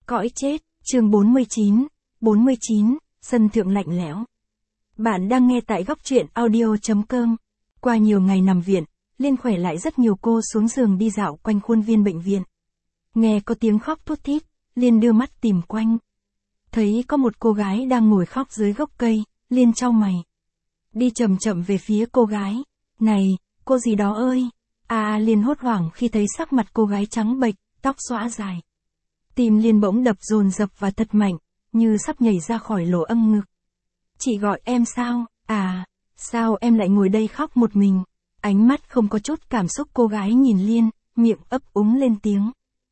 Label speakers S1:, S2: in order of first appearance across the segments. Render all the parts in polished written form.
S1: Cõi chết, chương 49, sân thượng lạnh lẽo. Bạn đang nghe tại góc truyện audio.com. Qua nhiều ngày nằm viện, Liên khỏe lại rất nhiều. Cô xuống giường đi dạo quanh khuôn viên bệnh viện. Nghe có tiếng khóc thút thít, Liên đưa mắt tìm quanh. Thấy có một cô gái đang ngồi khóc dưới gốc cây, Liên chau mày. Đi chậm chậm về phía cô gái. Này, cô gì đó ơi! Liên hốt hoảng khi thấy sắc mặt cô gái trắng bệch, tóc xõa dài. Tim Liên bỗng đập dồn dập và thật mạnh, như sắp nhảy ra khỏi lỗ âm ngực. Chị gọi em sao? Sao em lại ngồi đây khóc một mình? Ánh mắt không có chút cảm xúc cô gái nhìn Liên, miệng ấp úng lên tiếng.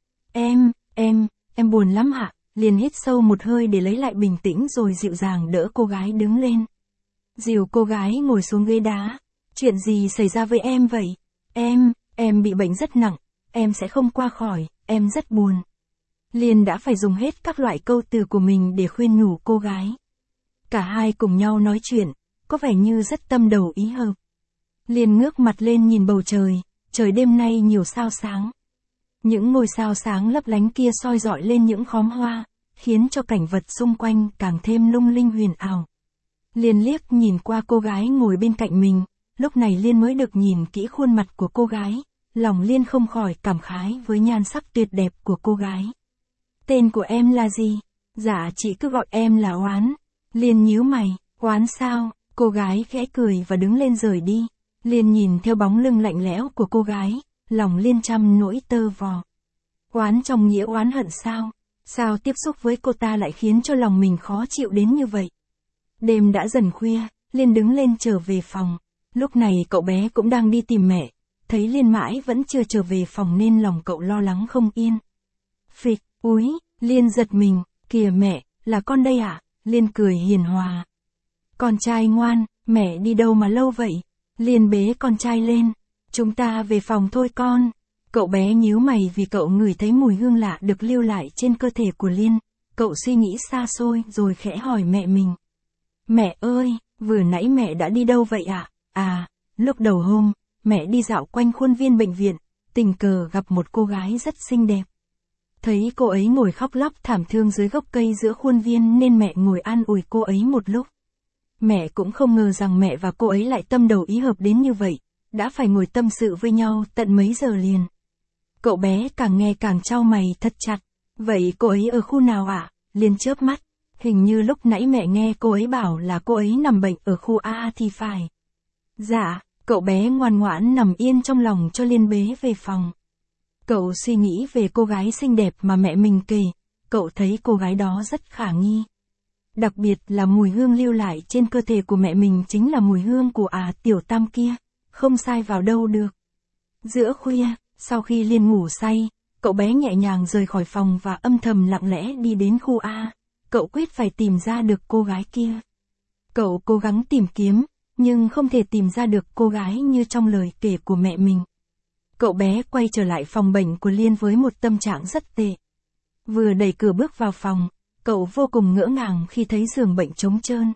S1: Em buồn lắm hả? Liên hít sâu một hơi để lấy lại bình tĩnh rồi dịu dàng đỡ cô gái đứng lên. Dìu cô gái ngồi xuống ghế đá. Chuyện gì xảy ra với em vậy? Em bị bệnh rất nặng, em sẽ không qua khỏi, em rất buồn. Liên đã phải dùng hết các loại câu từ của mình để khuyên nhủ cô gái. Cả hai cùng nhau nói chuyện, có vẻ như rất tâm đầu ý hợp. Liên ngước mặt lên nhìn bầu trời, trời đêm nay nhiều sao sáng. Những ngôi sao sáng lấp lánh kia soi rọi lên những khóm hoa, khiến cho cảnh vật xung quanh càng thêm lung linh huyền ảo. Liên liếc nhìn qua cô gái ngồi bên cạnh mình, lúc này Liên mới được nhìn kỹ khuôn mặt của cô gái, lòng Liên không khỏi cảm khái với nhan sắc tuyệt đẹp của cô gái. Tên của em là gì? Dạ chị cứ gọi em là Oán. Liên nhíu mày, Oán sao? Cô gái khẽ cười và đứng lên rời đi. Liên nhìn theo bóng lưng lạnh lẽo của cô gái, lòng Liên trăm nỗi tơ vò. Oán trong nghĩa oán hận sao? Sao tiếp xúc với cô ta lại khiến cho lòng mình khó chịu đến như vậy? Đêm đã dần khuya, Liên đứng lên trở về phòng. Lúc này cậu bé cũng đang đi tìm mẹ. Thấy Liên mãi vẫn chưa trở về phòng nên lòng cậu lo lắng không yên. Phịch, úi, Liên giật mình, kìa mẹ, là con đây à? Liên cười hiền hòa. Con trai ngoan, mẹ đi đâu mà lâu vậy? Liên bế con trai lên. Chúng ta về phòng thôi con. Cậu bé nhíu mày vì cậu ngửi thấy mùi hương lạ được lưu lại trên cơ thể của Liên. Cậu suy nghĩ xa xôi rồi khẽ hỏi mẹ mình. Mẹ ơi, vừa nãy mẹ đã đi đâu vậy ạ? Lúc đầu hôm, mẹ đi dạo quanh khuôn viên bệnh viện, tình cờ gặp một cô gái rất xinh đẹp. Thấy cô ấy ngồi khóc lóc thảm thương dưới gốc cây giữa khuôn viên nên mẹ ngồi an ủi cô ấy một lúc. Mẹ cũng không ngờ rằng mẹ và cô ấy lại tâm đầu ý hợp đến như vậy, đã phải ngồi tâm sự với nhau tận mấy giờ liền. Cậu bé càng nghe càng chau mày thật chặt. Vậy cô ấy ở khu nào ạ? Liên chớp mắt. Hình như lúc nãy mẹ nghe cô ấy bảo là cô ấy nằm bệnh ở khu A thì phải. Dạ, cậu bé ngoan ngoãn nằm yên trong lòng cho Liên bế về phòng. Cậu suy nghĩ về cô gái xinh đẹp mà mẹ mình kể, cậu thấy cô gái đó rất khả nghi. Đặc biệt là mùi hương lưu lại trên cơ thể của mẹ mình chính là mùi hương của Tiểu Tam kia, không sai vào đâu được. Giữa khuya, sau khi Liên ngủ say, cậu bé nhẹ nhàng rời khỏi phòng và âm thầm lặng lẽ đi đến khu A. Cậu quyết phải tìm ra được cô gái kia. Cậu cố gắng tìm kiếm, nhưng không thể tìm ra được cô gái như trong lời kể của mẹ mình. Cậu bé quay trở lại phòng bệnh của Liên với một tâm trạng rất tệ. Vừa đẩy cửa bước vào phòng, cậu vô cùng ngỡ ngàng khi thấy giường bệnh trống trơn.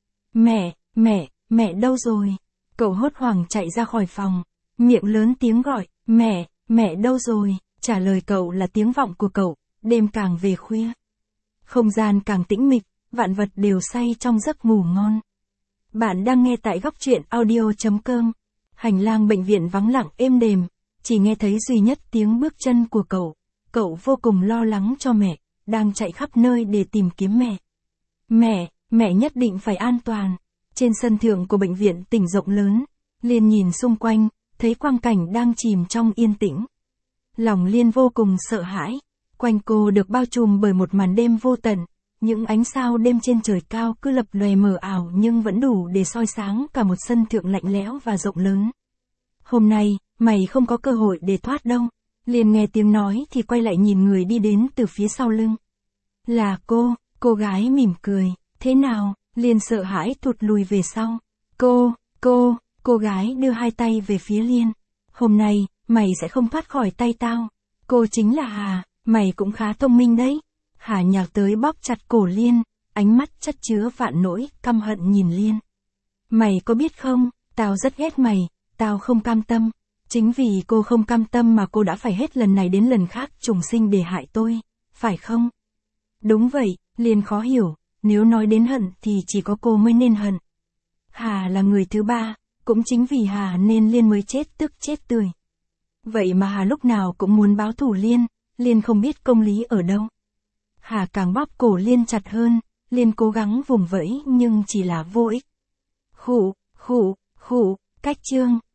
S1: Mẹ đâu rồi? Cậu hốt hoảng chạy ra khỏi phòng, miệng lớn tiếng gọi, mẹ đâu rồi? Trả lời cậu là tiếng vọng của cậu. Đêm càng về khuya, không gian càng tĩnh mịch, vạn vật đều say trong giấc ngủ ngon. Bạn đang nghe tại góc truyện audio.com. Hành lang bệnh viện vắng lặng êm đềm, chỉ nghe thấy duy nhất tiếng bước chân của cậu. Cậu vô cùng lo lắng cho mẹ, đang chạy khắp nơi để tìm kiếm mẹ. Mẹ nhất định phải an toàn. Trên sân thượng của bệnh viện tỉnh rộng lớn, Liên nhìn xung quanh, thấy quang cảnh đang chìm trong yên tĩnh. Lòng Liên vô cùng sợ hãi. Quanh cô được bao trùm bởi một màn đêm vô tận, những ánh sao đêm trên trời cao cứ lập lòe mờ ảo nhưng vẫn đủ để soi sáng cả một sân thượng lạnh lẽo và rộng lớn. Hôm nay, mày không có cơ hội để thoát đâu. Liên nghe tiếng nói thì quay lại nhìn người đi đến từ phía sau lưng. Là cô gái mỉm cười. Thế nào? Liên sợ hãi thụt lùi về sau. Cô gái đưa hai tay về phía Liên. Hôm nay, mày sẽ không thoát khỏi tay tao. Cô chính là Hà. Mày cũng khá thông minh đấy. Hà nhào tới bóp chặt cổ Liên, ánh mắt chất chứa vạn nỗi căm hận nhìn Liên. Mày có biết không, tao rất ghét mày, tao không cam tâm. Chính vì cô không cam tâm mà cô đã phải hết lần này đến lần khác trùng sinh để hại tôi, phải không? Đúng vậy, Liên khó hiểu, nếu nói đến hận thì chỉ có cô mới nên hận. Hà là người thứ ba, cũng chính vì Hà nên Liên mới chết tức chết tươi. Vậy mà Hà lúc nào cũng muốn báo thù Liên, Liên không biết công lý ở đâu. Hà càng bóp cổ Liên chặt hơn, Liên cố gắng vùng vẫy nhưng chỉ là vô ích. Khụ, cách chương.